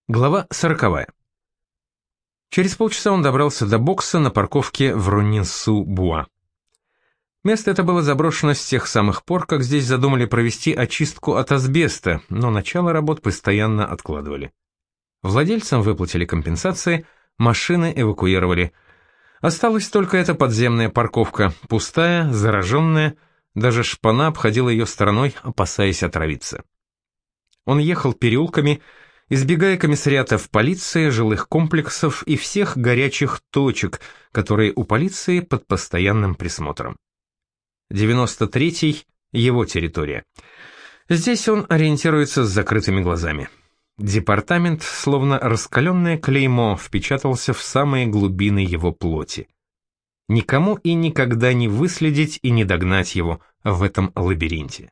Глава 40. Через полчаса он добрался до бокса на парковке в Роннинсу-Буа. Место это было заброшено с тех самых пор, как здесь задумали провести очистку от асбеста, но начало работ постоянно откладывали. Владельцам выплатили компенсации, машины эвакуировали. Осталась только эта подземная парковка, пустая, зараженная, даже шпана обходила ее стороной, опасаясь отравиться. Он ехал переулками, избегая комиссариатов полиции, жилых комплексов и всех горячих точек, которые у полиции под постоянным присмотром. 93-й – его территория. Здесь он ориентируется с закрытыми глазами. Департамент, словно раскаленное клеймо, впечатался в самые глубины его плоти. Никому и никогда не выследить и не догнать его в этом лабиринте.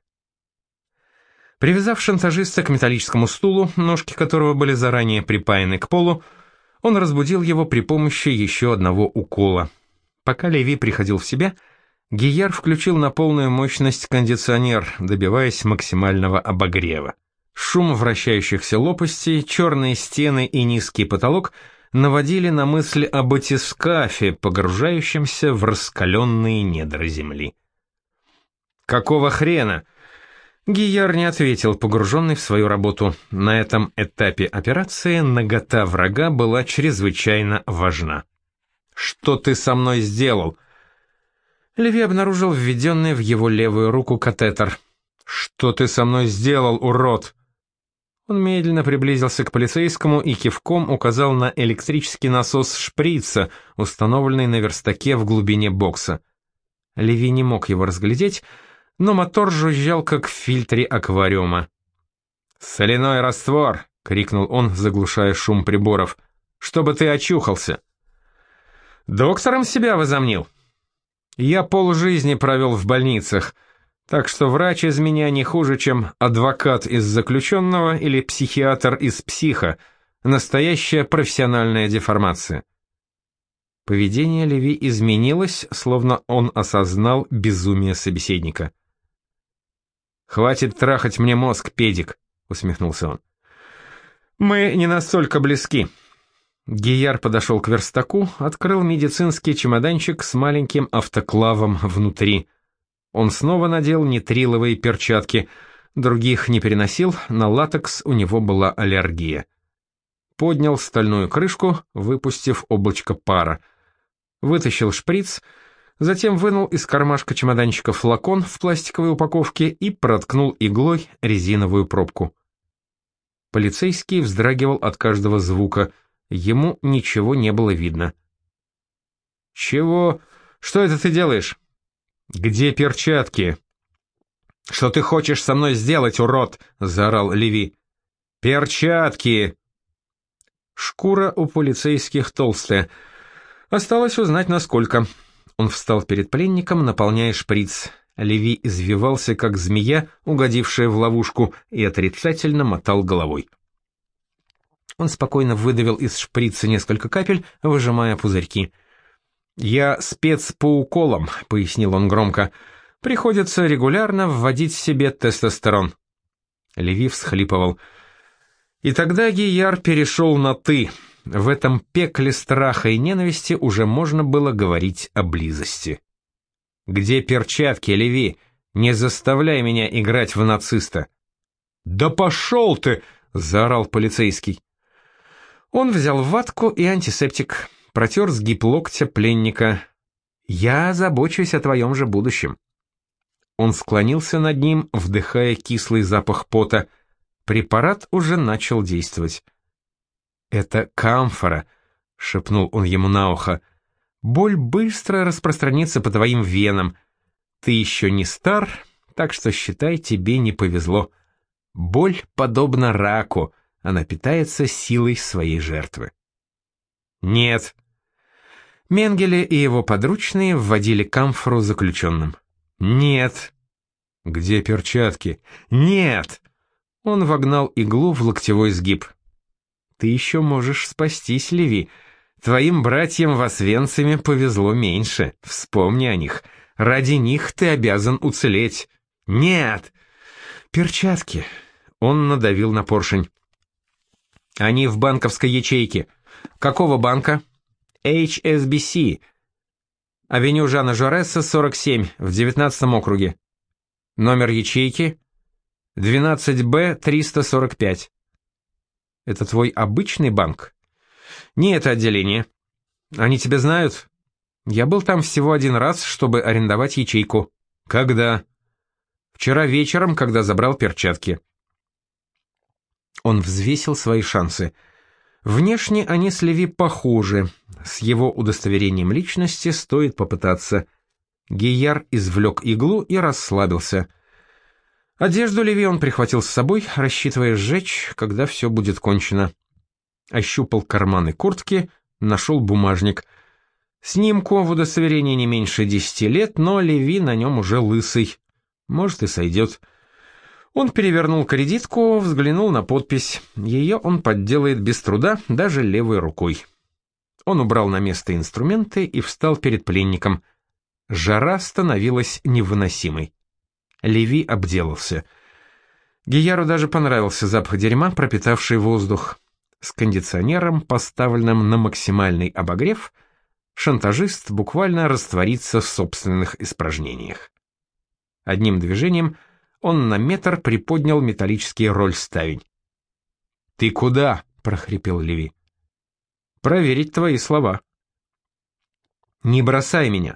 Привязав шантажиста к металлическому стулу, ножки которого были заранее припаяны к полу, он разбудил его при помощи еще одного укола. Пока Леви приходил в себя, Гийяр включил на полную мощность кондиционер, добиваясь максимального обогрева. Шум вращающихся лопастей, черные стены и низкий потолок наводили на мысль о батискафе, погружающемся в раскаленные недра земли. «Какого хрена?» Гийяр не ответил, погруженный в свою работу. На этом этапе операции нагота врага была чрезвычайно важна. «Что ты со мной сделал?» Леви обнаружил введенный в его левую руку катетер. «Что ты со мной сделал, урод?» Он медленно приблизился к полицейскому и кивком указал на электрический насос шприца, установленный на верстаке в глубине бокса. Леви не мог его разглядеть, но мотор жужжал, как в фильтре аквариума. «Соляной раствор!» — крикнул он, заглушая шум приборов. «Чтобы ты очухался!» «Доктором себя возомнил?» «Я полжизни провел в больницах, так что врач из меня не хуже, чем адвокат из заключенного или психиатр из психа. Настоящая профессиональная деформация». Поведение Леви изменилось, словно он осознал безумие собеседника. «Хватит трахать мне мозг, педик», — усмехнулся он. «Мы не настолько близки». Гийяр подошел к верстаку, открыл медицинский чемоданчик с маленьким автоклавом внутри. Он снова надел нитриловые перчатки, других не переносил, на латекс у него была аллергия. Поднял стальную крышку, выпустив облачко пара. Вытащил шприц, затем вынул из кармашка чемоданчика флакон в пластиковой упаковке и проткнул иглой резиновую пробку. Полицейский вздрагивал от каждого звука, ему ничего не было видно. «Чего? Что это ты делаешь?» «Где перчатки?» «Что ты хочешь со мной сделать, урод?» — заорал Леви. «Перчатки!» Шкура у полицейских толстая. Осталось узнать, насколько. Он встал перед пленником, наполняя шприц. Леви извивался, как змея, угодившая в ловушку, и отрицательно мотал головой. Он спокойно выдавил из шприца несколько капель, выжимая пузырьки. «Я спец по уколам», — пояснил он громко. «Приходится регулярно вводить себе тестостерон». Леви всхлипывал. И тогда Гийяр перешел на «ты». В этом пекле страха и ненависти уже можно было говорить о близости. «Где перчатки, Леви? Не заставляй меня играть в нациста». «Да пошел ты!» — заорал полицейский. Он взял ватку и антисептик, протер сгиб локтя пленника. «Я забочусь о твоем же будущем». Он склонился над ним, вдыхая кислый запах пота. Препарат уже начал действовать. «Это камфора», — шепнул он ему на ухо. «Боль быстро распространится по твоим венам. Ты еще не стар, так что, считай, тебе не повезло. Боль подобна раку, она питается силой своей жертвы». «Нет». Менгеле и его подручные вводили камфору заключенным. «Нет». «Где перчатки?» «Нет». Он вогнал иглу в локтевой сгиб. «Ты еще можешь спастись, Леви. Твоим братьям в Освенциме повезло меньше. Вспомни о них. Ради них ты обязан уцелеть». «Нет!» «Перчатки!» Он надавил на поршень. Они в банковской ячейке. Какого банка? HSBC. Авеню Жана Жоресса, 47, в 19-м округе. Номер ячейки 12Б-345. Это твой обычный банк? Не это отделение. Они тебя знают? Я был там всего один раз, чтобы арендовать ячейку. Когда? Вчера вечером, когда забрал перчатки. Он взвесил свои шансы. Внешне они с Леви похожи. С его удостоверением личности стоит попытаться. Гийяр извлек иглу и расслабился. Одежду Леви он прихватил с собой, рассчитывая сжечь, когда все будет кончено. Ощупал карманы куртки, нашел бумажник. Снимку в удостоверении не меньше 10 лет, но Леви на нем уже лысый. Может, и сойдет. Он перевернул кредитку, взглянул на подпись. Ее он подделает без труда, даже левой рукой. Он убрал на место инструменты и встал перед пленником. Жара становилась невыносимой. Леви обделался. Гияру даже понравился запах дерьма, пропитавший воздух. С кондиционером, поставленным на максимальный обогрев, шантажист буквально растворится в собственных испражнениях. Одним движением он на метр приподнял металлический рольставень. «Ты куда?» — прохрипел Леви. «Проверить твои слова». «Не бросай меня».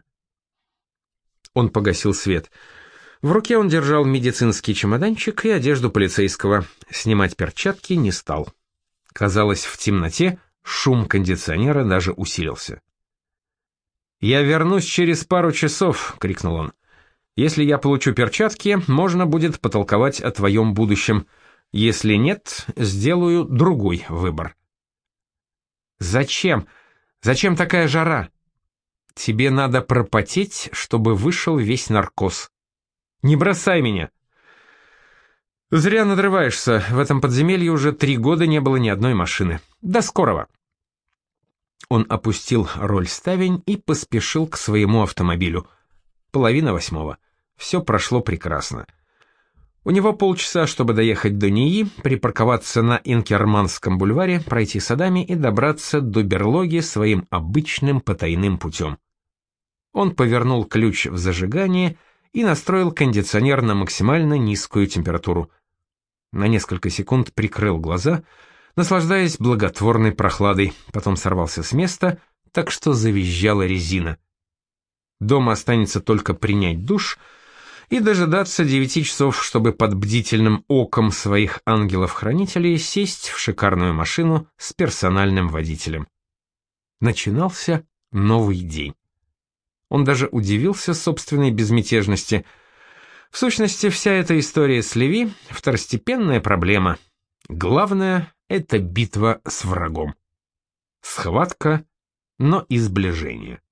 Он погасил свет. В руке он держал медицинский чемоданчик и одежду полицейского. Снимать перчатки не стал. Казалось, в темноте шум кондиционера даже усилился. «Я вернусь через пару часов», — крикнул он. «Если я получу перчатки, можно будет потолковать о твоем будущем. Если нет, сделаю другой выбор». «Зачем? Зачем такая жара?» «Тебе надо пропотеть, чтобы вышел весь наркоз. Не бросай меня». «Зря надрываешься. В этом подземелье уже 3 года не было ни одной машины. До скорого». Он опустил рольставень и поспешил к своему автомобилю. 7:30. Все прошло прекрасно. У него полчаса, чтобы доехать до НИИ, припарковаться на Инкерманском бульваре, пройти садами и добраться до берлоги своим обычным потайным путем. Он повернул ключ в зажигании и настроил кондиционер на максимально низкую температуру. На несколько секунд прикрыл глаза, наслаждаясь благотворной прохладой, потом сорвался с места, так что завизжала резина. Дома останется только принять душ и дожидаться 9 часов, чтобы под бдительным оком своих ангелов-хранителей сесть в шикарную машину с персональным водителем. Начинался новый день. Он даже удивился собственной безмятежности. В сущности, вся эта история с Леви — второстепенная проблема. Главное — это битва с врагом. Схватка, но и сближение.